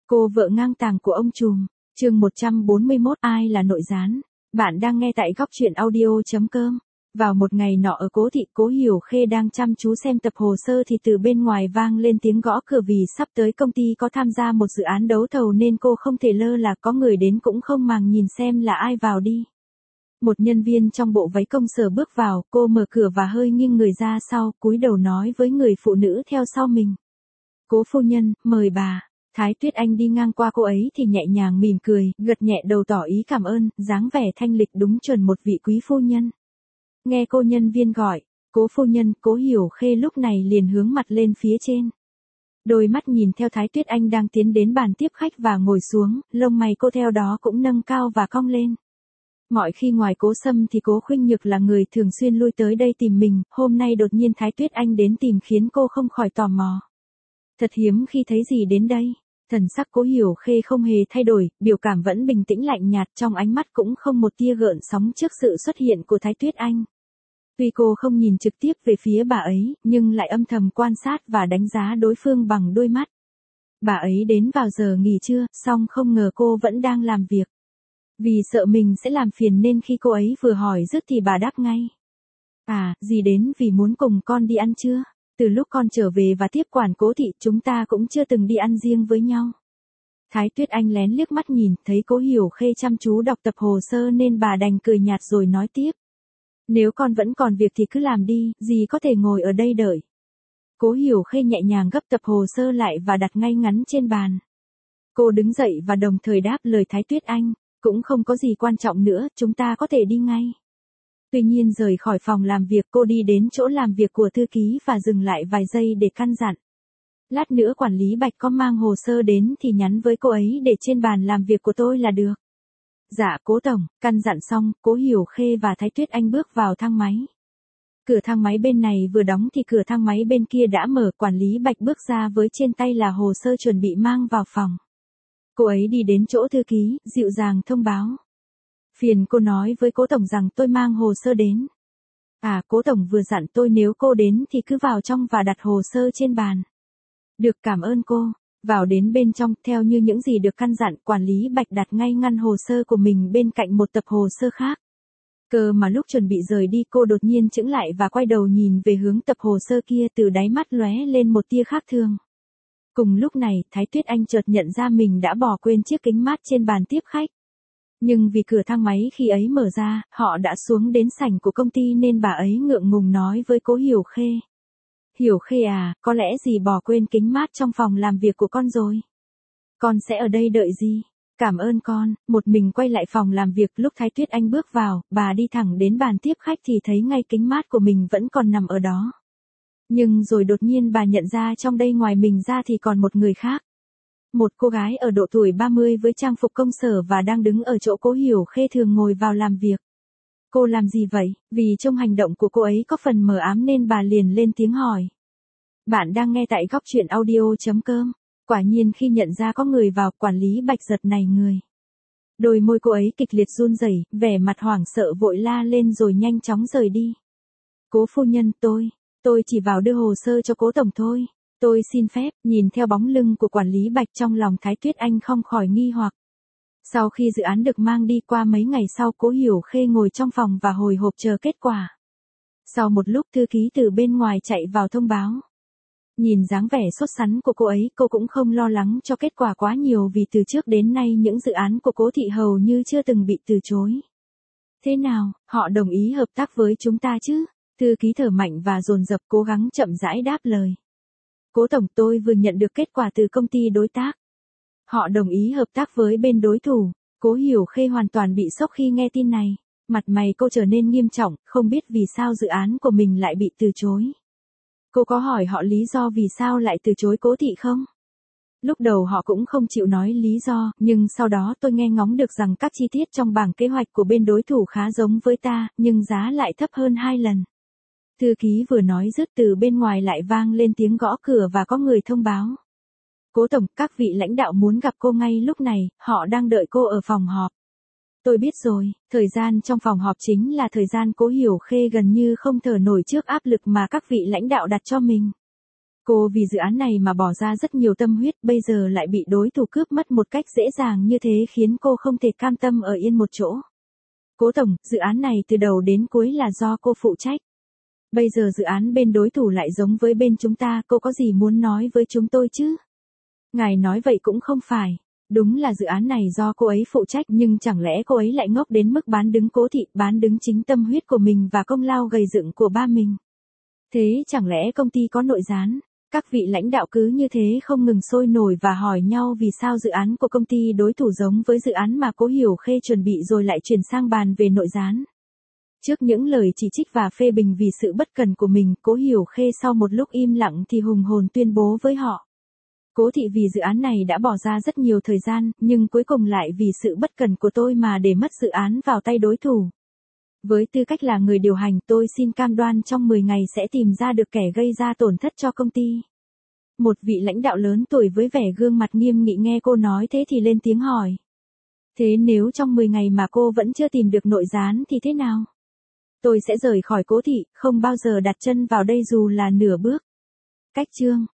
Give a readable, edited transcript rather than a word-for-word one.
Cô vợ ngang tàng của ông trùm, chương 141 ai là nội gián. Bạn đang nghe tại góc truyện audio.com. Vào một ngày nọ ở Cố Thị, Cố Hiểu Khê đang chăm chú xem tập hồ sơ thì từ bên ngoài vang lên tiếng gõ cửa vì sắp tới công ty có tham gia một dự án đấu thầu nên cô không thể lơ là có người đến cũng không màng nhìn xem là ai vào đi. Một nhân viên trong bộ váy công sở bước vào, cô mở cửa và hơi nghiêng người ra sau, cúi đầu nói với người phụ nữ theo sau mình. Cố phu nhân, mời bà. Thái Tuyết Anh đi ngang qua cô ấy thì nhẹ nhàng mỉm cười, gật nhẹ đầu tỏ ý cảm ơn, dáng vẻ thanh lịch đúng chuẩn một vị quý phu nhân. Nghe cô nhân viên gọi, Cố phu nhân, Cố Hiểu Khê lúc này liền hướng mặt lên phía trên. Đôi mắt nhìn theo Thái Tuyết Anh đang tiến đến bàn tiếp khách và ngồi xuống, lông mày cô theo đó cũng nâng cao và cong lên. Mọi khi ngoài Cố Sâm thì Cố Khuynh Nhược là người thường xuyên lui tới đây tìm mình, hôm nay đột nhiên Thái Tuyết Anh đến tìm khiến cô không khỏi tò mò. Thật hiếm khi thấy gì đến đây. Thần sắc Cố Hiểu Khê không hề thay đổi, biểu cảm vẫn bình tĩnh lạnh nhạt, trong ánh mắt cũng không một tia gợn sóng trước sự xuất hiện của Thái Tuyết Anh. Tuy cô không nhìn trực tiếp về phía bà ấy, nhưng lại âm thầm quan sát và đánh giá đối phương bằng đôi mắt. Bà ấy đến vào giờ nghỉ trưa, song không ngờ cô vẫn đang làm việc. Vì sợ mình sẽ làm phiền nên khi cô ấy vừa hỏi dứt thì bà đáp ngay. À, dì đến vì muốn cùng con đi ăn trưa. Từ lúc con trở về và tiếp quản Cố Thị, chúng ta cũng chưa từng đi ăn riêng với nhau. Thái Tuyết Anh lén liếc mắt nhìn, thấy Cố Hiểu Khê chăm chú đọc tập hồ sơ nên bà đành cười nhạt rồi nói tiếp. Nếu con vẫn còn việc thì cứ làm đi, dì có thể ngồi ở đây đợi. Cố Hiểu Khê nhẹ nhàng gấp tập hồ sơ lại và đặt ngay ngắn trên bàn. Cô đứng dậy và đồng thời đáp lời Thái Tuyết Anh, cũng không có gì quan trọng nữa, chúng ta có thể đi ngay. Tuy nhiên rời khỏi phòng làm việc, cô đi đến chỗ làm việc của thư ký và dừng lại vài giây để căn dặn. Lát nữa quản lý Bạch có mang hồ sơ đến thì nhắn với cô ấy để trên bàn làm việc của tôi là được. Dạ Cố tổng, căn dặn xong, Cố Hiểu Khê và Thái Tuyết Anh bước vào thang máy. Cửa thang máy bên này vừa đóng thì cửa thang máy bên kia đã mở, quản lý Bạch bước ra với trên tay là hồ sơ chuẩn bị mang vào phòng. Cô ấy đi đến chỗ thư ký, dịu dàng thông báo. Phiền cô nói với Cố tổng rằng tôi mang hồ sơ đến. À, Cố tổng vừa dặn tôi nếu cô đến thì cứ vào trong và đặt hồ sơ trên bàn. Được, cảm ơn cô. Vào đến bên trong, theo như những gì được căn dặn, quản lý Bạch đặt ngay ngăn hồ sơ của mình bên cạnh một tập hồ sơ khác. Cơ mà lúc chuẩn bị rời đi cô đột nhiên chững lại và quay đầu nhìn về hướng tập hồ sơ kia, từ đáy mắt lóe lên một tia khác thường. Cùng lúc này, Thái Tuyết Anh chợt nhận ra mình đã bỏ quên chiếc kính mát trên bàn tiếp khách. Nhưng vì cửa thang máy khi ấy mở ra, họ đã xuống đến sảnh của công ty nên bà ấy ngượng ngùng nói với Cố Hiểu Khê. Hiểu Khê à, có lẽ dì bỏ quên kính mát trong phòng làm việc của con rồi. Con sẽ ở đây đợi dì. Cảm ơn con. Một mình quay lại phòng làm việc, lúc Thái Tuyết Anh bước vào, bà đi thẳng đến bàn tiếp khách thì thấy ngay kính mát của mình vẫn còn nằm ở đó. Nhưng rồi đột nhiên bà nhận ra trong đây ngoài mình ra thì còn một người khác. Một cô gái ở độ tuổi 30 với trang phục công sở và đang đứng ở chỗ Cố Hiểu Khê thường ngồi vào làm việc. Cô làm gì vậy? Vì trong hành động của cô ấy có phần mờ ám nên bà liền lên tiếng hỏi. Bạn đang nghe tại góc truyện audio.com. Quả nhiên khi nhận ra có người vào, quản lý Bạch giật nảy người. Đôi môi cô ấy kịch liệt run rẩy, vẻ mặt hoảng sợ vội la lên rồi nhanh chóng rời đi. Cố phu nhân, tôi chỉ vào đưa hồ sơ cho Cố tổng thôi. Tôi xin phép. Nhìn theo bóng lưng của quản lý Bạch, trong lòng Thái Tuyết Anh không khỏi nghi hoặc. Sau khi dự án được mang đi, qua mấy ngày sau, Cố Hiểu Khê ngồi trong phòng và hồi hộp chờ kết quả. Sau một lúc, thư ký từ bên ngoài chạy vào thông báo. Nhìn dáng vẻ sốt sắng của cô ấy, cô cũng không lo lắng cho kết quả quá nhiều vì từ trước đến nay những dự án của Cố Thị hầu như chưa từng bị từ chối. Thế nào, họ đồng ý hợp tác với chúng ta chứ? Thư ký thở mạnh và dồn dập cố gắng chậm rãi đáp lời. Cố tổng, tôi vừa nhận được kết quả từ công ty đối tác. Họ đồng ý hợp tác với bên đối thủ. Cố Hiểu Khê hoàn toàn bị sốc khi nghe tin này. Mặt mày cô trở nên nghiêm trọng, không biết vì sao dự án của mình lại bị từ chối. Cô có hỏi họ lý do vì sao lại từ chối Cố Thị không? Lúc đầu họ cũng không chịu nói lý do, nhưng sau đó tôi nghe ngóng được rằng các chi tiết trong bảng kế hoạch của bên đối thủ khá giống với ta, nhưng giá lại thấp hơn 2 lần. Thư ký vừa nói dứt, từ bên ngoài lại vang lên tiếng gõ cửa và có người thông báo. Cố tổng, các vị lãnh đạo muốn gặp cô ngay lúc này, họ đang đợi cô ở phòng họp. Tôi biết rồi, thời gian trong phòng họp chính là thời gian Cố Hiểu Khê gần như không thở nổi trước áp lực mà các vị lãnh đạo đặt cho mình. Cô vì dự án này mà bỏ ra rất nhiều tâm huyết, bây giờ lại bị đối thủ cướp mất một cách dễ dàng như thế khiến cô không thể cam tâm ở yên một chỗ. Cố tổng, dự án này từ đầu đến cuối là do cô phụ trách. Bây giờ dự án bên đối thủ lại giống với bên chúng ta, cô có gì muốn nói với chúng tôi chứ? Ngài nói vậy cũng không phải. Đúng là dự án này do cô ấy phụ trách, nhưng chẳng lẽ cô ấy lại ngốc đến mức bán đứng Cố Thị, bán đứng chính tâm huyết của mình và công lao gầy dựng của ba mình. Thế chẳng lẽ công ty có nội gián? Các vị lãnh đạo cứ như thế không ngừng sôi nổi và hỏi nhau vì sao dự án của công ty đối thủ giống với dự án mà Cố Hiểu Khê chuẩn bị rồi lại chuyển sang bàn về nội gián. Trước những lời chỉ trích và phê bình vì sự bất cần của mình, Cố Hiểu Khê sau một lúc im lặng thì hùng hồn tuyên bố với họ. Cố Thị vì dự án này đã bỏ ra rất nhiều thời gian, nhưng cuối cùng lại vì sự bất cần của tôi mà để mất dự án vào tay đối thủ. Với tư cách là người điều hành, tôi xin cam đoan trong 10 ngày sẽ tìm ra được kẻ gây ra tổn thất cho công ty. Một vị lãnh đạo lớn tuổi với vẻ gương mặt nghiêm nghị nghe cô nói thế thì lên tiếng hỏi. Thế nếu trong 10 ngày mà cô vẫn chưa tìm được nội gián thì thế nào? Tôi sẽ rời khỏi Cố Thị, không bao giờ đặt chân vào đây dù là nửa bước. Cách chương